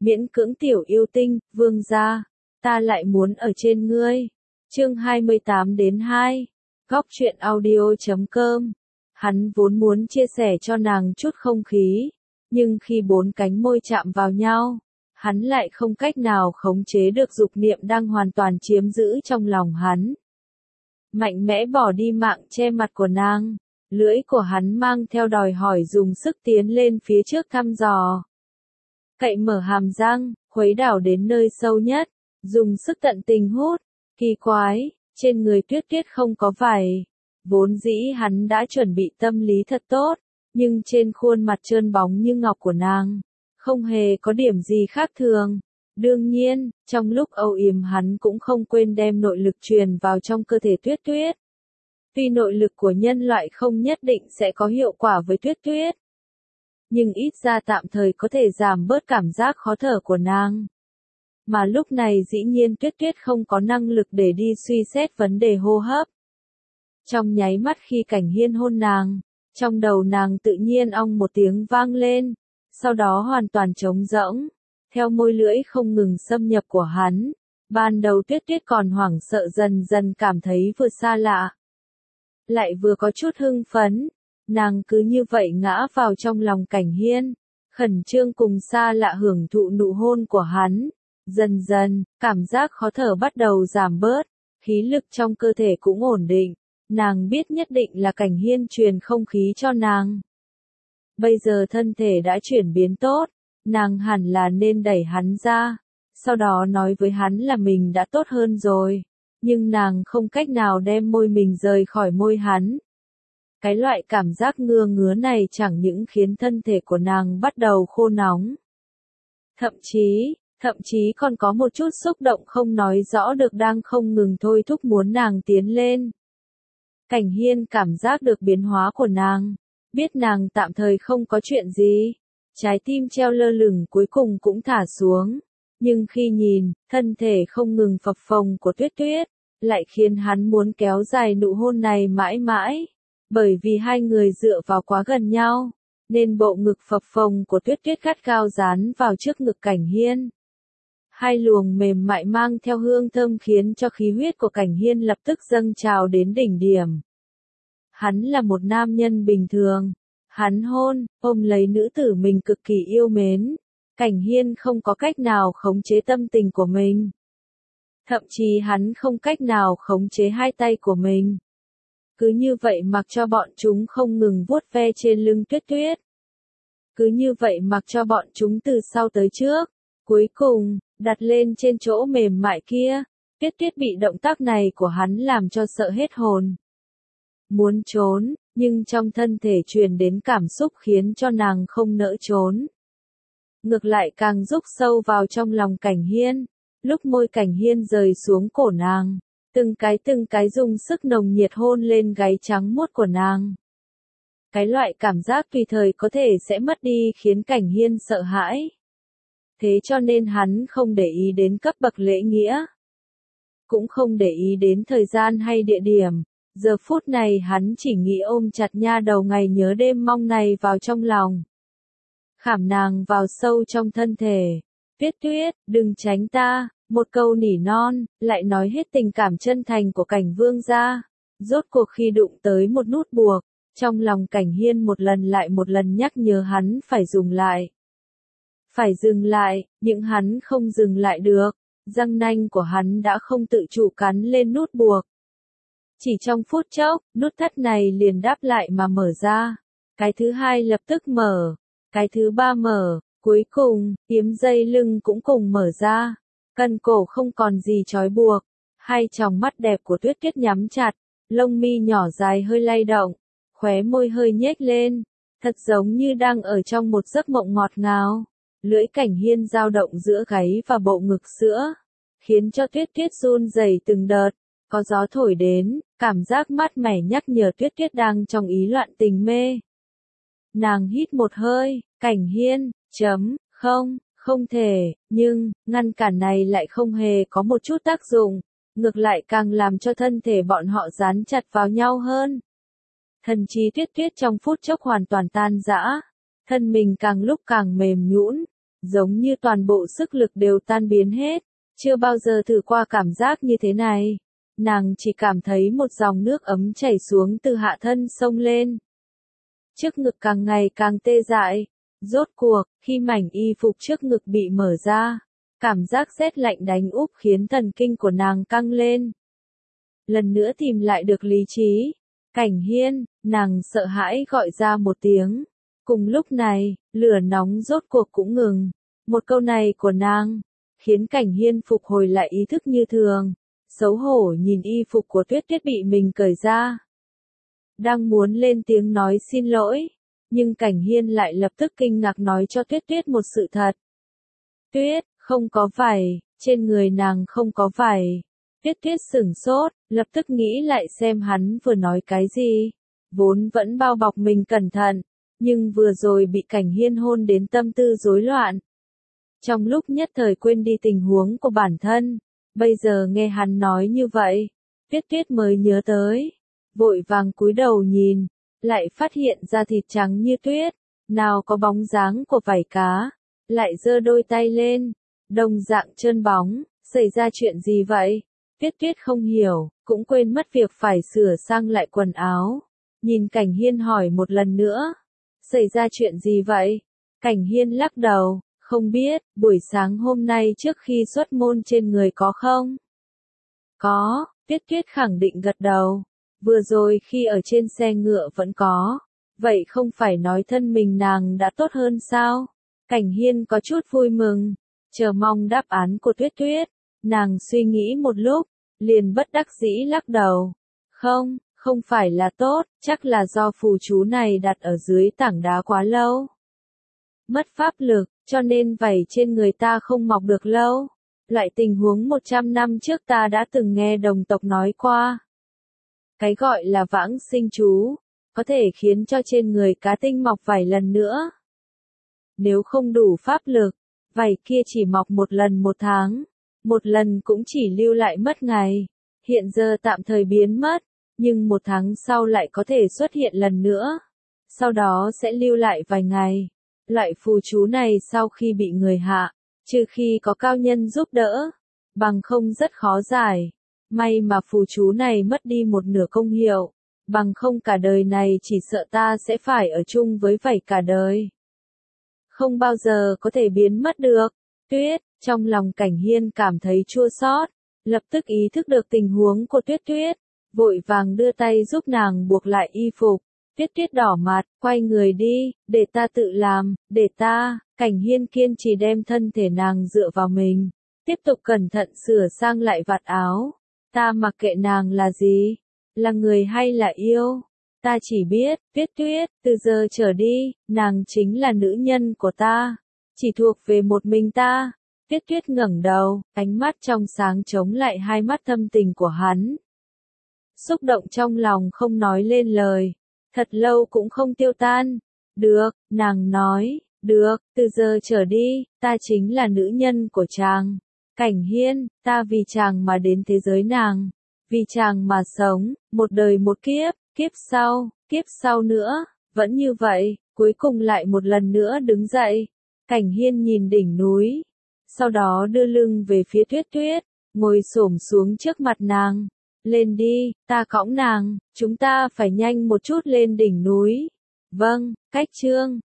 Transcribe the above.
miễn cưỡng tiểu yêu tinh, vương gia, ta lại muốn ở trên ngươi. Chương 28-2, Góc truyện audio.com. Hắn vốn muốn chia sẻ cho nàng chút không khí, nhưng khi bốn cánh môi chạm vào nhau, hắn lại không cách nào khống chế được dục niệm đang hoàn toàn chiếm giữ trong lòng hắn. Mạnh mẽ bỏ đi mạng che mặt của nàng, lưỡi của hắn mang theo đòi hỏi dùng sức tiến lên phía trước thăm dò. Cậy mở hàm răng, khuấy đảo đến nơi sâu nhất, dùng sức tận tình hút. Kỳ quái, trên người Tuyết Tuyết không có vảy. Vốn dĩ hắn đã chuẩn bị tâm lý thật tốt, nhưng trên khuôn mặt trơn bóng như ngọc của nàng, không hề có điểm gì khác thường. Đương nhiên, trong lúc âu yếm hắn cũng không quên đem nội lực truyền vào trong cơ thể Tuyết Tuyết. Tuy nội lực của nhân loại không nhất định sẽ có hiệu quả với Tuyết Tuyết, nhưng ít ra tạm thời có thể giảm bớt cảm giác khó thở của nàng. Mà lúc này dĩ nhiên Tuyết Tuyết không có năng lực để đi suy xét vấn đề hô hấp. Trong nháy mắt khi Cảnh Hiên hôn nàng, trong đầu nàng tự nhiên ong một tiếng vang lên, sau đó hoàn toàn trống rỗng, theo môi lưỡi không ngừng xâm nhập của hắn. Ban đầu Tuyết Tuyết còn hoảng sợ dần dần cảm thấy vừa xa lạ, lại vừa có chút hưng phấn, nàng cứ như vậy ngã vào trong lòng Cảnh Hiên, khẩn trương cùng xa lạ hưởng thụ nụ hôn của hắn. Dần dần, cảm giác khó thở bắt đầu giảm bớt, khí lực trong cơ thể cũng ổn định, nàng biết nhất định là Cảnh Hiên truyền không khí cho nàng. Bây giờ thân thể đã chuyển biến tốt, nàng hẳn là nên đẩy hắn ra, sau đó nói với hắn là mình đã tốt hơn rồi, nhưng nàng không cách nào đem môi mình rời khỏi môi hắn. Cái loại cảm giác ngứa ngứa này chẳng những khiến thân thể của nàng bắt đầu khô nóng, thậm chí còn có một chút xúc động không nói rõ được đang không ngừng thôi thúc muốn nàng tiến lên. Cảnh Hiên cảm giác được biến hóa của nàng, biết nàng tạm thời không có chuyện gì, trái tim treo lơ lửng cuối cùng cũng thả xuống, nhưng khi nhìn thân thể không ngừng phập phồng của Tuyết Tuyết, lại khiến hắn muốn kéo dài nụ hôn này mãi mãi, bởi vì hai người dựa vào quá gần nhau, nên bộ ngực phập phồng của Tuyết Tuyết gắt gao dán vào trước ngực Cảnh Hiên. Hai luồng mềm mại mang theo hương thơm khiến cho khí huyết của Cảnh Hiên lập tức dâng trào đến đỉnh điểm. Hắn là một nam nhân bình thường. Hắn ôm lấy nữ tử mình cực kỳ yêu mến. Cảnh Hiên không có cách nào khống chế tâm tình của mình. Thậm chí hắn không cách nào khống chế hai tay của mình. Cứ như vậy mặc cho bọn chúng không ngừng vuốt ve trên lưng Tuyết Tuyết. Cứ như vậy mặc cho bọn chúng từ sau tới trước. Cuối cùng, đặt lên trên chỗ mềm mại kia, Tuyết Tuyết bị động tác này của hắn làm cho sợ hết hồn. Muốn trốn, nhưng trong thân thể truyền đến cảm xúc khiến cho nàng không nỡ trốn. Ngược lại càng rúc sâu vào trong lòng Cảnh Hiên, lúc môi Cảnh Hiên rời xuống cổ nàng, từng cái dùng sức nồng nhiệt hôn lên gáy trắng muốt của nàng. Cái loại cảm giác tùy thời có thể sẽ mất đi khiến Cảnh Hiên sợ hãi. Thế cho nên hắn không để ý đến cấp bậc lễ nghĩa, cũng không để ý đến thời gian hay địa điểm. Giờ phút này hắn chỉ nghĩ ôm chặt nha đầu ngày nhớ đêm mong này vào trong lòng, khảm nàng vào sâu trong thân thể. Tuyết Tuyết, đừng tránh ta, một câu nỉ non, lại nói hết tình cảm chân thành của Cảnh vương gia. Rốt cuộc khi đụng tới một nút buộc, trong lòng Cảnh Hiên một lần lại một lần nhắc nhớ hắn phải dùng lại. Phải dừng lại, nhưng hắn không dừng lại được, răng nanh của hắn đã không tự chủ cắn lên nút buộc. Chỉ trong phút chốc, nút thắt này liền đáp lại mà mở ra. Cái thứ hai lập tức mở, cái thứ ba mở, cuối cùng, yếm dây lưng cũng cùng mở ra. Cân cổ không còn gì trói buộc, hai tròng mắt đẹp của Tuyết Tuyết nhắm chặt, lông mi nhỏ dài hơi lay động, khóe môi hơi nhếch lên, thật giống như đang ở trong một giấc mộng ngọt ngào. Lưỡi Cảnh Hiên dao động giữa gáy và bộ ngực sữa, khiến cho Tuyết Tuyết run rẩy từng đợt, có gió thổi đến, cảm giác mát mẻ nhắc nhở Tuyết Tuyết đang trong ý loạn tình mê. Nàng hít một hơi, Cảnh Hiên, không thể, nhưng, ngăn cản này lại không hề có một chút tác dụng, ngược lại càng làm cho thân thể bọn họ dán chặt vào nhau hơn. Thần trí Tuyết Tuyết trong phút chốc hoàn toàn tan rã, thân mình càng lúc càng mềm nhũn, giống như toàn bộ sức lực đều tan biến hết, chưa bao giờ thử qua cảm giác như thế này. Nàng chỉ cảm thấy một dòng nước ấm chảy xuống từ hạ thân sông lên. Trước ngực càng ngày càng tê dại. Rốt cuộc, khi mảnh y phục trước ngực bị mở ra, cảm giác rét lạnh đánh úp khiến thần kinh của nàng căng lên. Lần nữa tìm lại được lý trí. Cảnh Hiên, nàng sợ hãi gọi ra một tiếng. Cùng lúc này, lửa nóng rốt cuộc cũng ngừng. Một câu này của nàng, khiến Cảnh Hiên phục hồi lại ý thức như thường. Xấu hổ nhìn y phục của Tuyết Tuyết bị mình cởi ra. Đang muốn lên tiếng nói xin lỗi, nhưng Cảnh Hiên lại lập tức kinh ngạc nói cho Tuyết Tuyết một sự thật. Tuyết, không có vải, trên người nàng không có vải. Tuyết Tuyết sửng sốt, lập tức nghĩ lại xem hắn vừa nói cái gì. Vốn vẫn bao bọc mình cẩn thận, nhưng vừa rồi bị Cảnh Hiên hôn đến tâm tư rối loạn. Trong lúc nhất thời quên đi tình huống của bản thân, bây giờ nghe hắn nói như vậy, Tuyết Tuyết mới nhớ tới. Vội vàng cúi đầu nhìn, lại phát hiện ra thịt trắng như tuyết, nào có bóng dáng của vảy cá, lại giơ đôi tay lên, đồng dạng trơn bóng, xảy ra chuyện gì vậy? Tuyết Tuyết không hiểu, cũng quên mất việc phải sửa sang lại quần áo. Nhìn Cảnh Hiên hỏi một lần nữa, xảy ra chuyện gì vậy? Cảnh Hiên lắc đầu, không biết, buổi sáng hôm nay trước khi xuất môn trên người có không? Có, Tuyết Tuyết khẳng định gật đầu. Vừa rồi khi ở trên xe ngựa vẫn có, vậy không phải nói thân mình nàng đã tốt hơn sao? Cảnh Hiên có chút vui mừng, chờ mong đáp án của Tuyết Tuyết. Nàng suy nghĩ một lúc, liền bất đắc dĩ lắc đầu. Không, không phải là tốt, chắc là do phù chú này đặt ở dưới tảng đá quá lâu. Mất pháp lực, cho nên vảy trên người ta không mọc được lâu. Loại tình huống 100 năm trước ta đã từng nghe đồng tộc nói qua. Cái gọi là vãng sinh chú, có thể khiến cho trên người cá tinh mọc vảy lần nữa. Nếu không đủ pháp lực, vảy kia chỉ mọc một lần một tháng, một lần cũng chỉ lưu lại mất ngày. Hiện giờ tạm thời biến mất, nhưng một tháng sau lại có thể xuất hiện lần nữa. Sau đó sẽ lưu lại vài ngày. Loại phù chú này sau khi bị người hạ, trừ khi có cao nhân giúp đỡ, bằng không rất khó giải. May mà phù chú này mất đi một nửa công hiệu, bằng không cả đời này chỉ sợ ta sẽ phải ở chung với vảy cả đời. Không bao giờ có thể biến mất được. Tuyết, trong lòng Cảnh Hiên cảm thấy chua xót, lập tức ý thức được tình huống của Tuyết Tuyết, vội vàng đưa tay giúp nàng buộc lại y phục. Tuyết Tuyết đỏ mặt, quay người đi, để ta tự làm, để ta. Cảnh Hiên kiên trì đem thân thể nàng dựa vào mình, tiếp tục cẩn thận sửa sang lại vạt áo. Ta mặc kệ nàng là gì, là người hay là yêu, ta chỉ biết, Tuyết Tuyết, từ giờ trở đi, nàng chính là nữ nhân của ta, chỉ thuộc về một mình ta. Tuyết Tuyết ngẩng đầu, ánh mắt trong sáng chống lại hai mắt thâm tình của hắn. Xúc động trong lòng không nói lên lời, thật lâu cũng không tiêu tan. Được, nàng nói, được, từ giờ trở đi, ta chính là nữ nhân của chàng. Cảnh Hiên, ta vì chàng mà đến thế giới nàng, vì chàng mà sống, một đời một kiếp sau nữa, vẫn như vậy, cuối cùng lại một lần nữa đứng dậy. Cảnh Hiên nhìn đỉnh núi, sau đó đưa lưng về phía Tuyết Tuyết, ngồi xổm xuống trước mặt nàng. Lên đi, ta cõng nàng, chúng ta phải nhanh một chút lên đỉnh núi. Vâng, cách chương.